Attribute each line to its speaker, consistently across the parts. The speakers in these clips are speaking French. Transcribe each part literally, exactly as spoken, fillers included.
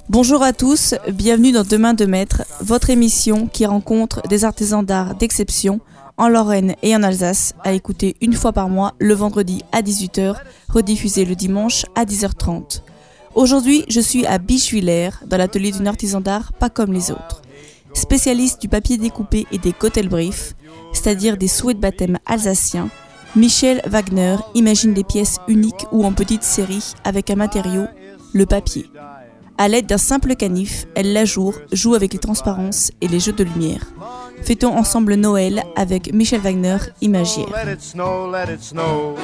Speaker 1: Bonjour à tous, bienvenue dans Demain de Maître, votre émission qui rencontre des artisans d'art d'exception en Lorraine et en Alsace, à écouter une fois par mois le vendredi à dix-huit heures, rediffusé le dimanche à dix heures trente. Aujourd'hui, je suis à Bischwiller, dans l'atelier d'une artisan d'art pas comme les autres. Spécialiste du papier découpé et des Kotelbrief, c'est-à-dire des souhaits de baptême alsaciens, Michel Wagner imagine des pièces uniques ou en petite série avec un matériau, le papier. À l'aide d'un simple canif, elle l'ajoure, joue avec les transparences et les jeux de lumière. Fêtons ensemble Noël avec Michel Wagner, imagière. Let it snow, let it snow.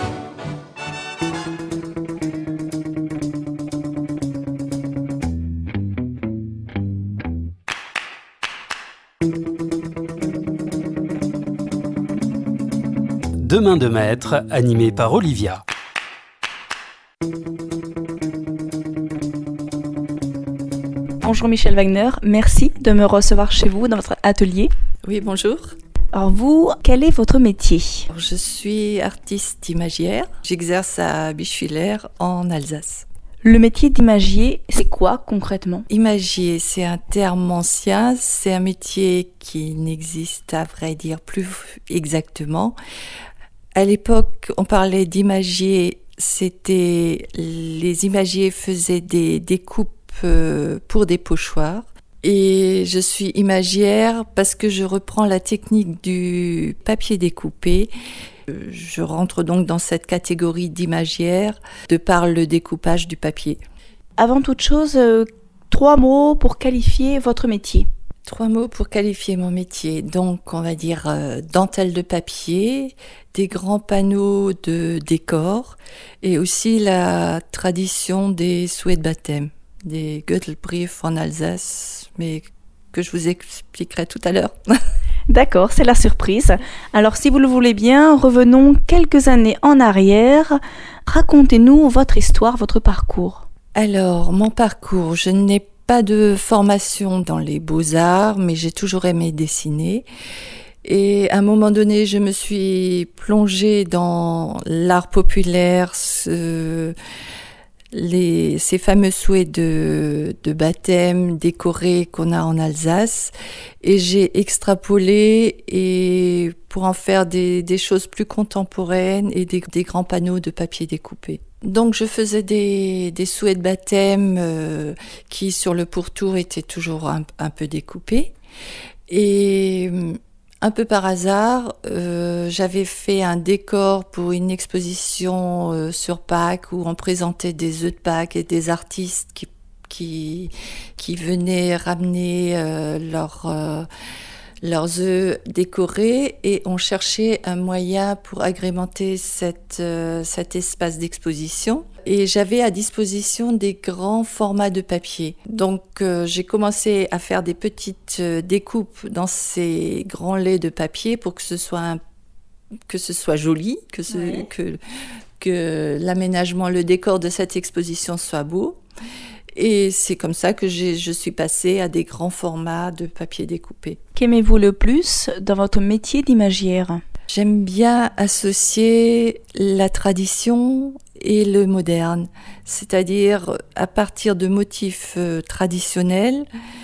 Speaker 2: Demain de Maître, animé par Olivia.
Speaker 1: Bonjour Michel Wagner, merci de me recevoir chez vous dans votre atelier.
Speaker 3: Oui, bonjour.
Speaker 1: Alors vous, quel est votre métier ?
Speaker 3: Je suis artiste imagière. J'exerce à Bischwiller en Alsace.
Speaker 1: Le métier d'imagier, c'est quoi concrètement ?
Speaker 3: Imagier, c'est un terme ancien, c'est un métier qui n'existe à vrai dire plus exactement. À l'époque, on parlait d'imagier, c'était les imagiers faisaient des découpes pour des pochoirs. Et je suis imagière parce que je reprends la technique du papier découpé. Je rentre donc dans cette catégorie d'imagière de par le découpage du papier.
Speaker 1: Avant toute chose, euh, trois mots pour qualifier votre métier.
Speaker 3: Trois mots pour qualifier mon métier. Donc, on va dire euh, dentelle de papier, des grands panneaux de décor et aussi la tradition des souhaits de baptême, des Kotelbrief en Alsace, mais que je vous expliquerai tout à l'heure.
Speaker 1: D'accord, c'est la surprise. Alors, si vous le voulez bien, revenons quelques années en arrière. Racontez-nous votre histoire, votre parcours.
Speaker 3: Alors, mon parcours, je n'ai pas de formation dans les beaux-arts, mais j'ai toujours aimé dessiner. Et à un moment donné, je me suis plongée dans l'art populaire, ce, les, ces fameux souhaits de, de baptême décorés qu'on a en Alsace. Et j'ai extrapolé et pour en faire des, des choses plus contemporaines et des, des grands panneaux de papier découpé. Donc je faisais des, des souhaits de baptême euh, qui sur le pourtour étaient toujours un, un peu découpés. Et un peu par hasard, euh, j'avais fait un décor pour une exposition euh, sur Pâques où on présentait des œufs de Pâques et des artistes qui, qui, qui venaient ramener euh, leur... Euh, leurs œufs décorés et on cherchait un moyen pour agrémenter cette, euh, cet espace d'exposition. Et j'avais à disposition des grands formats de papier. Donc euh, j'ai commencé à faire des petites euh, découpes dans ces grands laits de papier pour que ce soit, un, que ce soit joli, que, ce, ouais. que, que l'aménagement, le décor de cette exposition soit beau. Et c'est comme ça que j'ai, je suis passée à des grands formats de papier découpé.
Speaker 1: Qu'aimez-vous le plus dans votre métier d'imagière ?
Speaker 3: J'aime bien associer la tradition et le moderne, c'est-à-dire à partir de motifs euh, traditionnels,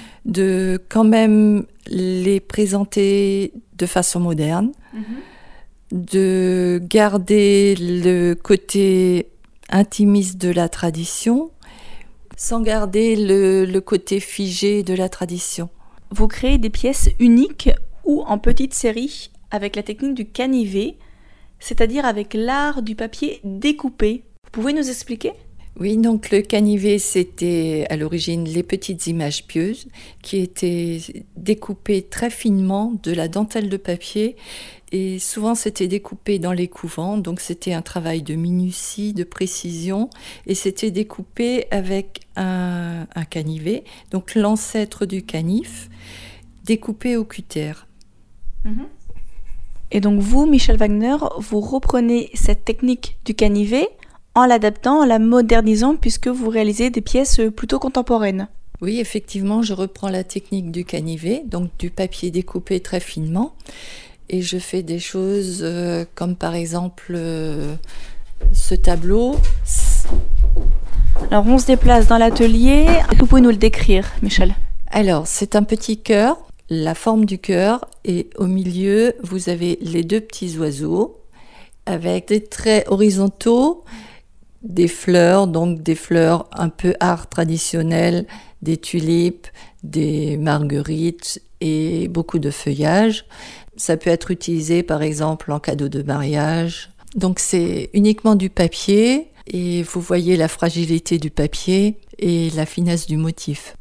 Speaker 3: de quand même les présenter de façon moderne, mm-hmm. de garder le côté intimiste de la tradition, sans garder le, le côté figé de la tradition.
Speaker 1: Vous créez des pièces uniques ou en petite série avec la technique du canivet, c'est-à-dire avec l'art du papier découpé. Vous pouvez nous expliquer ?
Speaker 3: Oui, donc le canivet, c'était à l'origine les petites images pieuses qui étaient découpées très finement de la dentelle de papier. Et souvent, c'était découpé dans les couvents, donc c'était un travail de minutie, de précision, et c'était découpé avec un, un canivet, donc l'ancêtre du canif, découpé au cutter.
Speaker 1: Mm-hmm. Et donc vous, Michel Wagner, vous reprenez cette technique du canivet en l'adaptant, en la modernisant, puisque vous réalisez des pièces plutôt contemporaines.
Speaker 3: Oui, effectivement, je reprends la technique du canivet, donc du papier découpé très finement, et je fais des choses euh, comme par exemple euh, ce tableau.
Speaker 1: Alors on se déplace dans l'atelier. Est-ce que vous pouvez nous le décrire, Michel ?
Speaker 3: Alors, c'est un petit cœur, la forme du cœur, et au milieu, vous avez les deux petits oiseaux avec des traits horizontaux, des fleurs, donc des fleurs un peu art traditionnel, des tulipes, des marguerites et beaucoup de feuillage. Ça peut être utilisé par exemple en cadeau de mariage. Donc c'est uniquement du papier et vous voyez la fragilité du papier et la finesse du motif.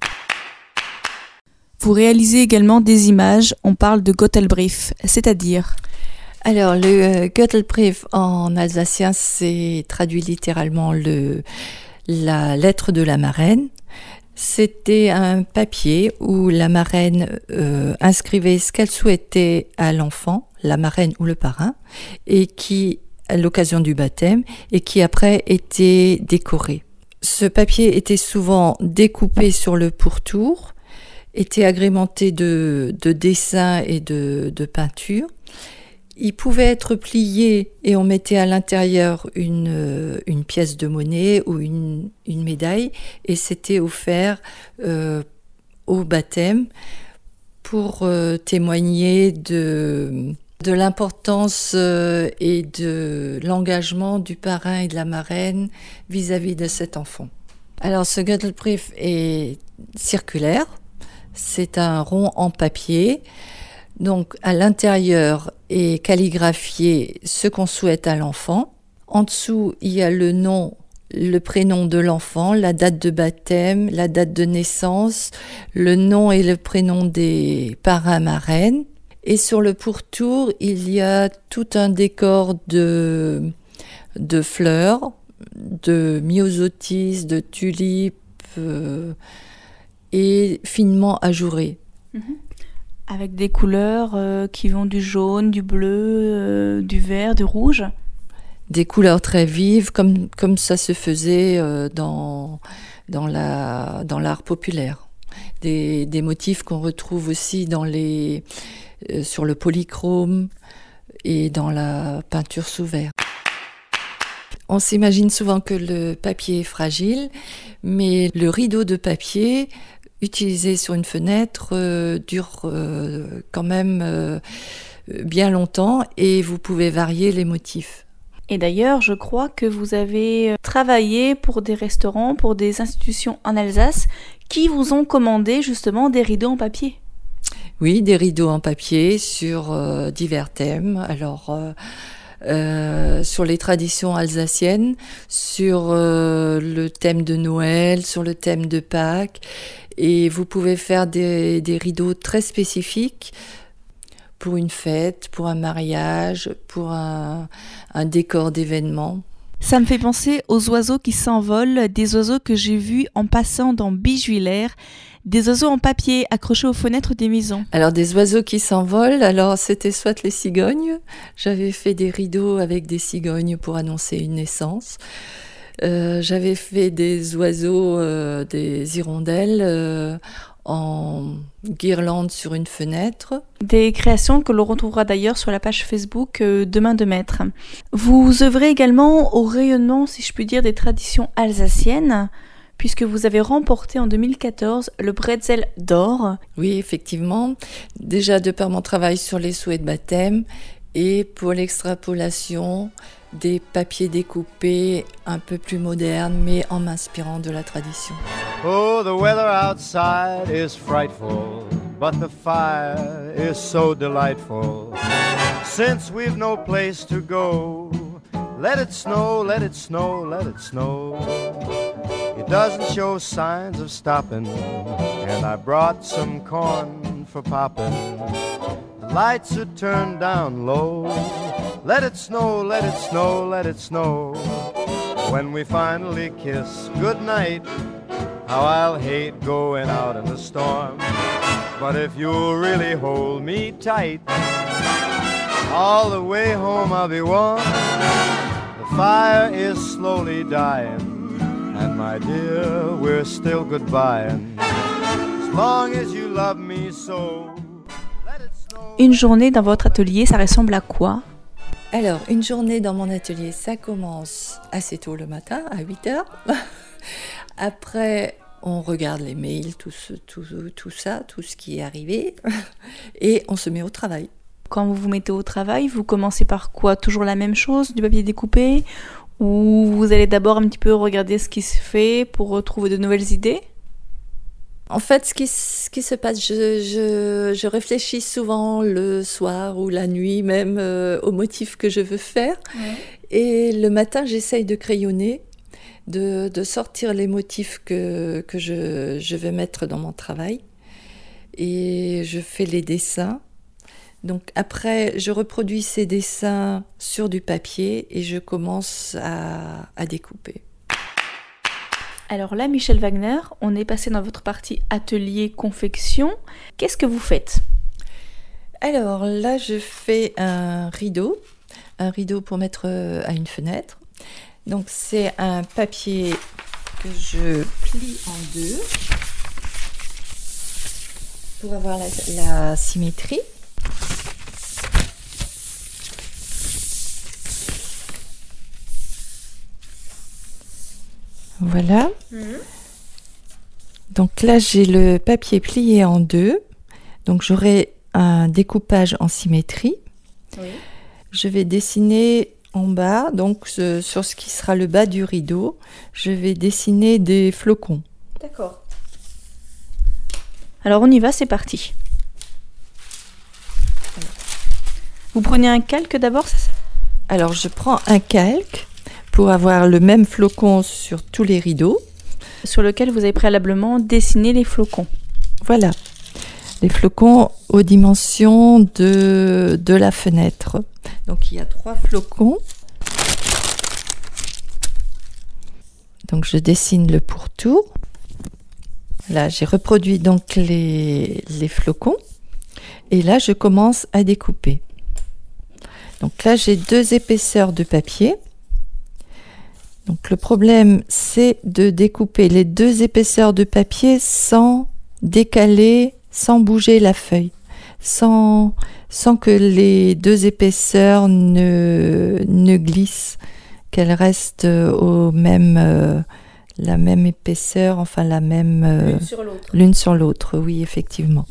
Speaker 1: Vous réalisez également des images, on parle de Göttelbrief, c'est-à-dire ?
Speaker 3: Alors, le euh, Göttelbrief en alsacien, c'est traduit littéralement le, la lettre de la marraine. C'était un papier où la marraine euh, inscrivait ce qu'elle souhaitait à l'enfant, la marraine ou le parrain, et qui, à l'occasion du baptême, et qui après était décoré. Ce papier était souvent découpé sur le pourtour, était agrémenté de, de dessins et de, de peintures. Il pouvait être plié et on mettait à l'intérieur une, une pièce de monnaie ou une, une médaille et c'était offert euh, au baptême pour euh, témoigner de, de l'importance euh, et de l'engagement du parrain et de la marraine vis-à-vis de cet enfant. Alors ce Göttelbrief est circulaire, c'est un rond en papier. Donc, à l'intérieur est calligraphié ce qu'on souhaite à l'enfant. En dessous, il y a le nom, le prénom de l'enfant, la date de baptême, la date de naissance, le nom et le prénom des parrains marraines. Et sur le pourtour, il y a tout un décor de, de fleurs, de myosotis, de tulipes euh, et finement ajourées.
Speaker 1: Mmh. Avec des couleurs euh, qui vont du jaune, du bleu, euh, du vert, du rouge.
Speaker 3: Des couleurs très vives, comme, comme ça se faisait euh, dans, dans, la, dans l'art populaire. Des, des motifs qu'on retrouve aussi dans les, euh, sur le polychrome et dans la peinture sous verre. On s'imagine souvent que le papier est fragile, mais le rideau de papier utilisé sur une fenêtre euh, dure euh, quand même euh, bien longtemps et vous pouvez varier les motifs.
Speaker 1: Et d'ailleurs, je crois que vous avez travaillé pour des restaurants, pour des institutions en Alsace qui vous ont commandé justement des rideaux en papier.
Speaker 3: Oui, des rideaux en papier sur euh, divers thèmes. Alors, euh, euh, sur les traditions alsaciennes, sur euh, le thème de Noël, sur le thème de Pâques. Et vous pouvez faire des, des rideaux très spécifiques pour une fête, pour un mariage, pour un, un décor d'événement.
Speaker 1: Ça me fait penser aux oiseaux qui s'envolent, des oiseaux que j'ai vus en passant dans Bijuiller, des oiseaux en papier accrochés aux fenêtres des maisons.
Speaker 3: Alors des oiseaux qui s'envolent, alors c'était soit les cigognes, j'avais fait des rideaux avec des cigognes pour annoncer une naissance. Euh, j'avais fait des oiseaux, euh, des hirondelles euh, en guirlande sur une fenêtre.
Speaker 1: Des créations que l'on retrouvera d'ailleurs sur la page Facebook euh, Demain de Maître. Vous œuvrez également au rayonnement, si je puis dire, des traditions alsaciennes, puisque vous avez remporté en deux mille quatorze le Bretzel d'or.
Speaker 3: Oui, effectivement. Déjà de par mon travail sur les souhaits de baptême et pour l'extrapolation des papiers découpés un peu plus modernes, mais en m'inspirant de la tradition.
Speaker 4: Oh, the weather outside is frightful, but the fire is so delightful. Since we've no place to go, let it snow, let it snow, let it snow. It doesn't show signs of stopping, and I brought some corn for popping. The lights are turned down low. Let it snow, let it snow, let it snow. When we finally kiss goodnight, how I'll hate going out in the storm. But if you'll really hold me tight, all the way home I'll be warm. The fire is slowly dying, and my dear, we're still goodbying. As long as you love me so.
Speaker 1: Une journée dans votre atelier, ça ressemble à quoi ?
Speaker 3: Alors, une journée dans mon atelier, ça commence assez tôt le matin, à huit heures. Après, on regarde les mails, tout, ce, tout, tout ça, tout ce qui est arrivé, et on se met au travail.
Speaker 1: Quand vous vous mettez au travail, vous commencez par quoi? Toujours la même chose, du papier découpé? Ou vous allez d'abord un petit peu regarder ce qui se fait pour retrouver de nouvelles idées?
Speaker 3: En fait, ce qui, ce qui se passe, je, je, je réfléchis souvent le soir ou la nuit même euh, au motif que je veux faire. Ouais. Et le matin, j'essaye de crayonner, de, de sortir les motifs que, que je, je vais mettre dans mon travail. Et je fais les dessins. Donc après, je reproduis ces dessins sur du papier et je commence à, à découper.
Speaker 1: Alors là, Michel Wagner, on est passé dans votre partie atelier confection. Qu'est-ce que vous faites?
Speaker 3: Alors là, je fais un rideau, un rideau pour mettre à une fenêtre. Donc c'est un papier que je plie en deux pour avoir la, la symétrie. Voilà. Mmh. Donc là, j'ai le papier plié en deux. Donc j'aurai un découpage en symétrie. Oui. Je vais dessiner en bas, donc ce, sur ce qui sera le bas du rideau, je vais dessiner des flocons.
Speaker 1: D'accord. Alors on y va, c'est parti. Vous prenez un calque d'abord, c'est ça?
Speaker 3: Alors je prends un calque pour avoir le même flocon sur tous les rideaux.
Speaker 1: Sur lequel vous avez préalablement dessiné les flocons.
Speaker 3: Voilà, les flocons aux dimensions de, de la fenêtre. Donc il y a trois flocons. Donc je dessine le pourtour. Là, j'ai reproduit donc les, les flocons. Et là, je commence à découper. Donc là, j'ai deux épaisseurs de papier. Donc le problème, c'est de découper les deux épaisseurs de papier sans décaler, sans bouger la feuille, sans, sans que les deux épaisseurs ne, ne glissent, qu'elles restent au même, euh, la même épaisseur, enfin la même... Euh,
Speaker 1: l'une sur l'autre.
Speaker 3: L'une sur l'autre, oui, effectivement.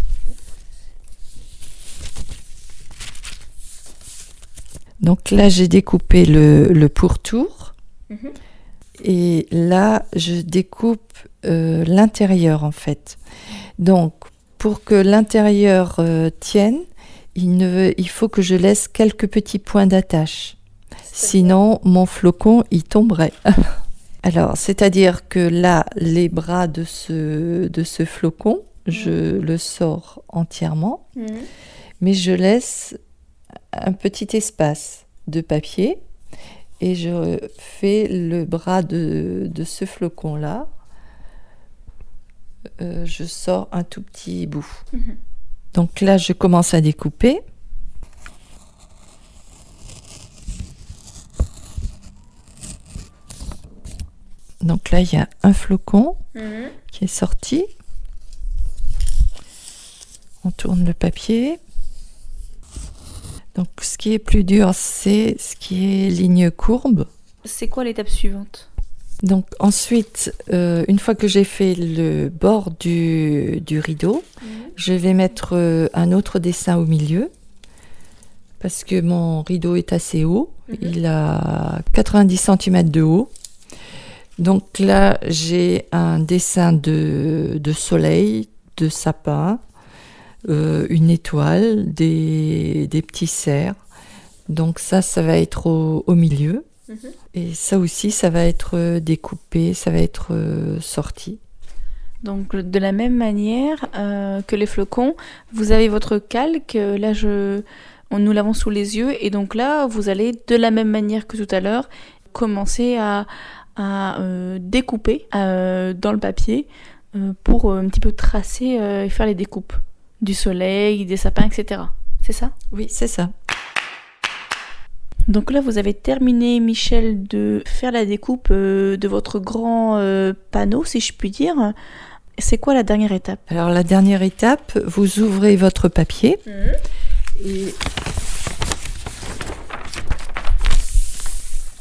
Speaker 3: Donc là, j'ai découpé le, le pourtour. Mmh. Et là, je découpe euh, l'intérieur, en fait. Donc, pour que l'intérieur euh, tienne, il, ne, il faut que je laisse quelques petits points d'attache. Sinon, mon flocon, il tomberait. Alors, c'est-à-dire que là, les bras de ce, de ce flocon, mmh. je le sors entièrement, mmh. mais je laisse un petit espace de papier et je fais le bras de, de ce flocon-là. Euh, je sors un tout petit bout. Mmh. Donc là, je commence à découper. Donc là, il y a un flocon mmh. qui est sorti. On tourne le papier. Donc, ce qui est plus dur, c'est ce qui est ligne courbe.
Speaker 1: C'est quoi l'étape suivante?
Speaker 3: Donc, ensuite, euh, une fois que j'ai fait le bord du, du rideau, mmh. je vais mettre euh, un autre dessin au milieu parce que mon rideau est assez haut. Mmh. Il a quatre-vingt-dix centimètres de haut. Donc là, j'ai un dessin de, de soleil, de sapin, euh, une étoile, des, des petits cerfs. Donc ça, ça va être au, au milieu. Mmh. Et ça aussi, ça va être découpé, ça va être euh, sorti.
Speaker 1: Donc de la même manière euh, que les flocons, vous avez votre calque. Là, je, on, nous l'avons sous les yeux. Et donc là, vous allez, de la même manière que tout à l'heure, commencer à... à euh, découper euh, dans le papier euh, pour euh, un petit peu tracer euh, et faire les découpes du soleil, des sapins, et cetera. C'est ça?
Speaker 3: Oui, c'est ça.
Speaker 1: Donc là, vous avez terminé, Michel, de faire la découpe euh, de votre grand euh, panneau, si je puis dire. C'est quoi la dernière étape?
Speaker 3: Alors la dernière étape, vous ouvrez votre papier mmh. et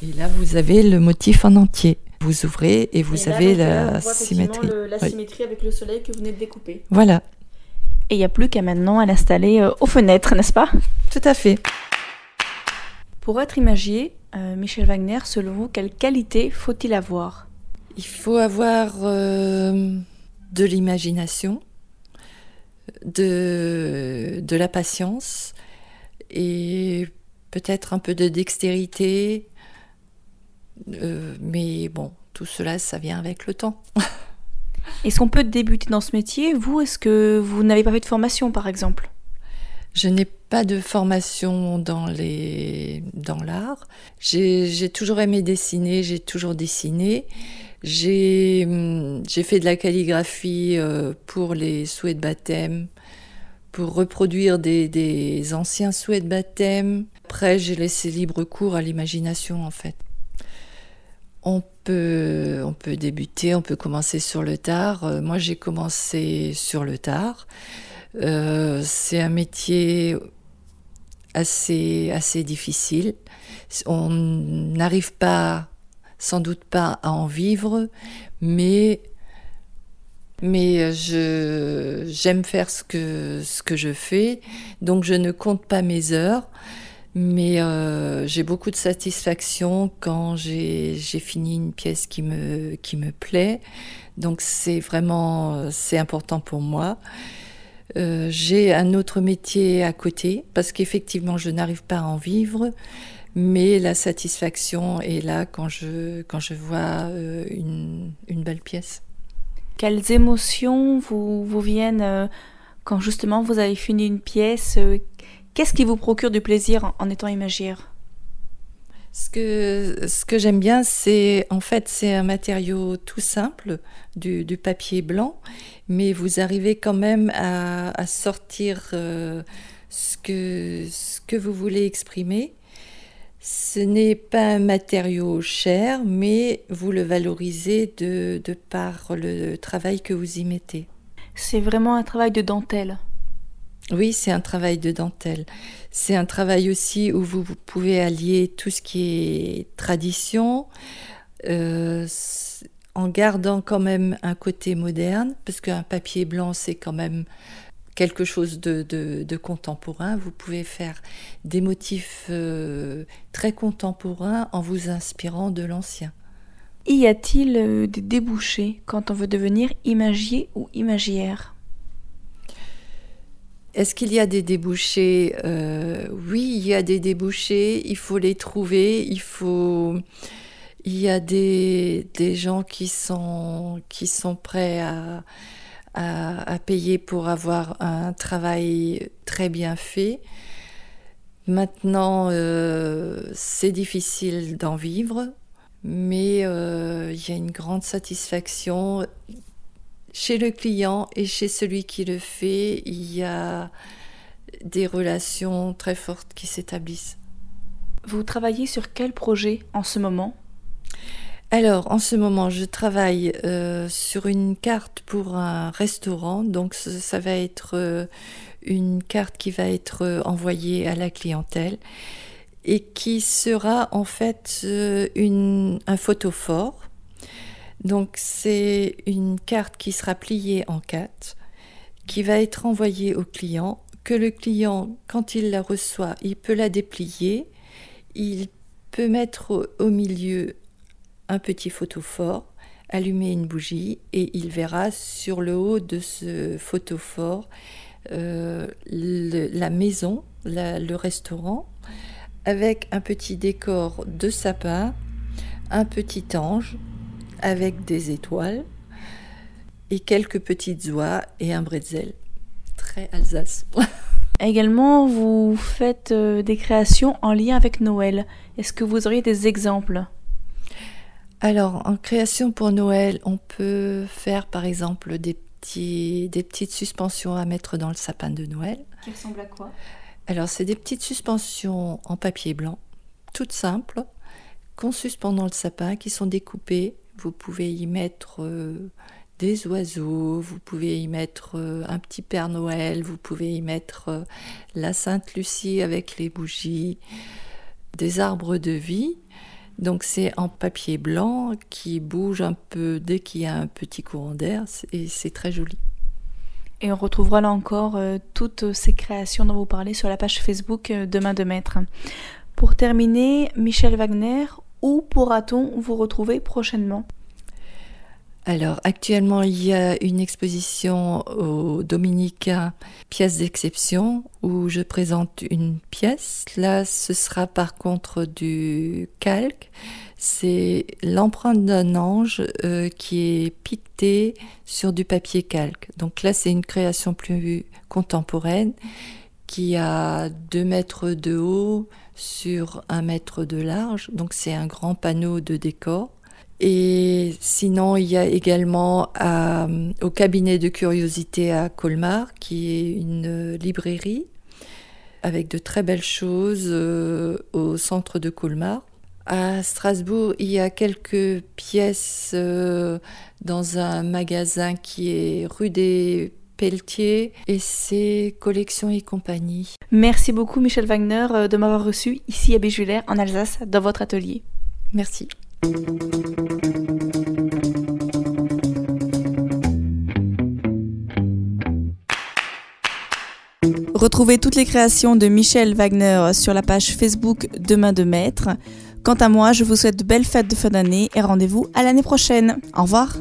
Speaker 3: Et là, vous avez le motif en entier. Vous ouvrez et vous
Speaker 1: et là,
Speaker 3: avez
Speaker 1: donc,
Speaker 3: la
Speaker 1: on voit
Speaker 3: symétrie.
Speaker 1: Le, la
Speaker 3: oui.
Speaker 1: symétrie avec le soleil que vous venez de découper.
Speaker 3: Voilà.
Speaker 1: Et il n'y a plus qu'à maintenant à l'installer euh, aux fenêtres, n'est-ce pas ?
Speaker 3: Tout à fait.
Speaker 1: Pour être imagier, euh, Michel Wagner, selon vous, quelle qualité faut-il avoir ?
Speaker 3: Il faut avoir euh, de l'imagination, de, de la patience et peut-être un peu de dextérité. Euh, mais bon, tout cela, ça vient avec le temps.
Speaker 1: Est-ce qu'on peut débuter dans ce métier ? Vous, est-ce que vous n'avez pas fait de formation, par exemple ?
Speaker 3: Je n'ai pas de formation dans, les... dans l'art. J'ai, j'ai toujours aimé dessiner, j'ai toujours dessiné. J'ai, j'ai fait de la calligraphie pour les souhaits de baptême, pour reproduire des, des anciens souhaits de baptême. Après, j'ai laissé libre cours à l'imagination, en fait. On peut, on peut débuter, on peut commencer sur le tard. Moi, j'ai commencé sur le tard. Euh, c'est un métier assez, assez difficile. On n'arrive pas, sans doute pas, à en vivre, mais, mais je, j'aime faire ce que, ce que je fais, donc je ne compte pas mes heures. Mais euh, j'ai beaucoup de satisfaction quand j'ai, j'ai fini une pièce qui me, qui me plaît. Donc c'est vraiment c'est important pour moi. Euh, j'ai un autre métier à côté parce qu'effectivement je n'arrive pas à en vivre. Mais la satisfaction est là quand je, quand je vois euh, une, une belle pièce.
Speaker 1: Quelles émotions vous, vous viennent euh, quand justement vous avez fini une pièce euh, Qu'est-ce qui vous procure du plaisir en, en étant imagière ?
Speaker 3: Ce que, ce que j'aime bien, c'est en fait c'est un matériau tout simple, du, du papier blanc, mais vous arrivez quand même à, à sortir euh, ce, que, ce que vous voulez exprimer. Ce n'est pas un matériau cher, mais vous le valorisez de, de par le travail que vous y mettez.
Speaker 1: C'est vraiment un travail de dentelle.
Speaker 3: Oui, c'est un travail de dentelle. C'est un travail aussi où vous, vous pouvez allier tout ce qui est tradition, euh, en gardant quand même un côté moderne, parce qu'un papier blanc, c'est quand même quelque chose de, de, de contemporain. Vous pouvez faire des motifs euh, très contemporains en vous inspirant de l'ancien.
Speaker 1: Y a-t-il euh, des débouchés quand on veut devenir imagier ou imagière ?
Speaker 3: Est-ce qu'il y a des débouchés ? euh, Oui, il y a des débouchés, il faut les trouver, il faut... Il y a des, des gens qui sont, qui sont prêts à, à, à payer pour avoir un travail très bien fait. Maintenant, euh, c'est difficile d'en vivre, mais euh, il y a une grande satisfaction chez le client et chez celui qui le fait. Il y a des relations très fortes qui s'établissent.
Speaker 1: Vous travaillez sur quel projet en ce moment ?
Speaker 3: Alors, en ce moment, je travaille euh, sur une carte pour un restaurant. Donc, ça, ça va être euh, une carte qui va être euh, envoyée à la clientèle et qui sera en fait euh, une, un photophore. Donc, c'est une carte qui sera pliée en quatre, qui va être envoyée au client, que le client, quand il la reçoit, il peut la déplier, il peut mettre au, au milieu un petit photophore, allumer une bougie et il verra sur le haut de ce photophore euh, le, la maison, la, le restaurant, avec un petit décor de sapin, un petit ange avec des étoiles et quelques petites oies et un bretzel. Très Alsace.
Speaker 1: Également, vous faites euh, des créations en lien avec Noël. Est-ce que vous auriez des exemples ?
Speaker 3: Alors, en création pour Noël, on peut faire par exemple des, petits, des petites suspensions à mettre dans le sapin de Noël.
Speaker 1: Qui ressemblent à quoi ?
Speaker 3: Alors, c'est des petites suspensions en papier blanc, toutes simples, qu'on suspend dans le sapin, qui sont découpées. Vous pouvez y mettre euh, des oiseaux, vous pouvez y mettre euh, un petit Père Noël, vous pouvez y mettre euh, la Sainte Lucie avec les bougies, des arbres de vie. Donc c'est en papier blanc qui bouge un peu dès qu'il y a un petit courant d'air et c'est très joli.
Speaker 1: Et on retrouvera là encore euh, toutes ces créations dont vous parlez sur la page Facebook euh, de Main de Maître. Pour terminer, Michel Wagner, où pourra-t-on vous retrouver prochainement ?
Speaker 3: Alors actuellement il y a une exposition au Dominicain Pièces d'exception où je présente une pièce. Là ce sera par contre du calque. C'est l'empreinte d'un ange euh, qui est piquetée sur du papier calque. Donc là c'est une création plus contemporaine qui a deux mètres de haut sur un mètre de large. Donc c'est un grand panneau de décor. Et sinon, il y a également à, au cabinet de curiosité à Colmar, qui est une librairie avec de très belles choses euh, au centre de Colmar. À Strasbourg, il y a quelques pièces euh, dans un magasin qui est rue des Pelletiers et c'est Collections et compagnie.
Speaker 1: Merci beaucoup Michel Wagner de m'avoir reçu ici à Béjulaire en Alsace dans votre atelier.
Speaker 3: Merci.
Speaker 1: Retrouvez toutes les créations de Michel Wagner sur la page Facebook de Main de Maître. Quant à moi, je vous souhaite de belles fêtes de fin d'année et rendez-vous à l'année prochaine. Au revoir.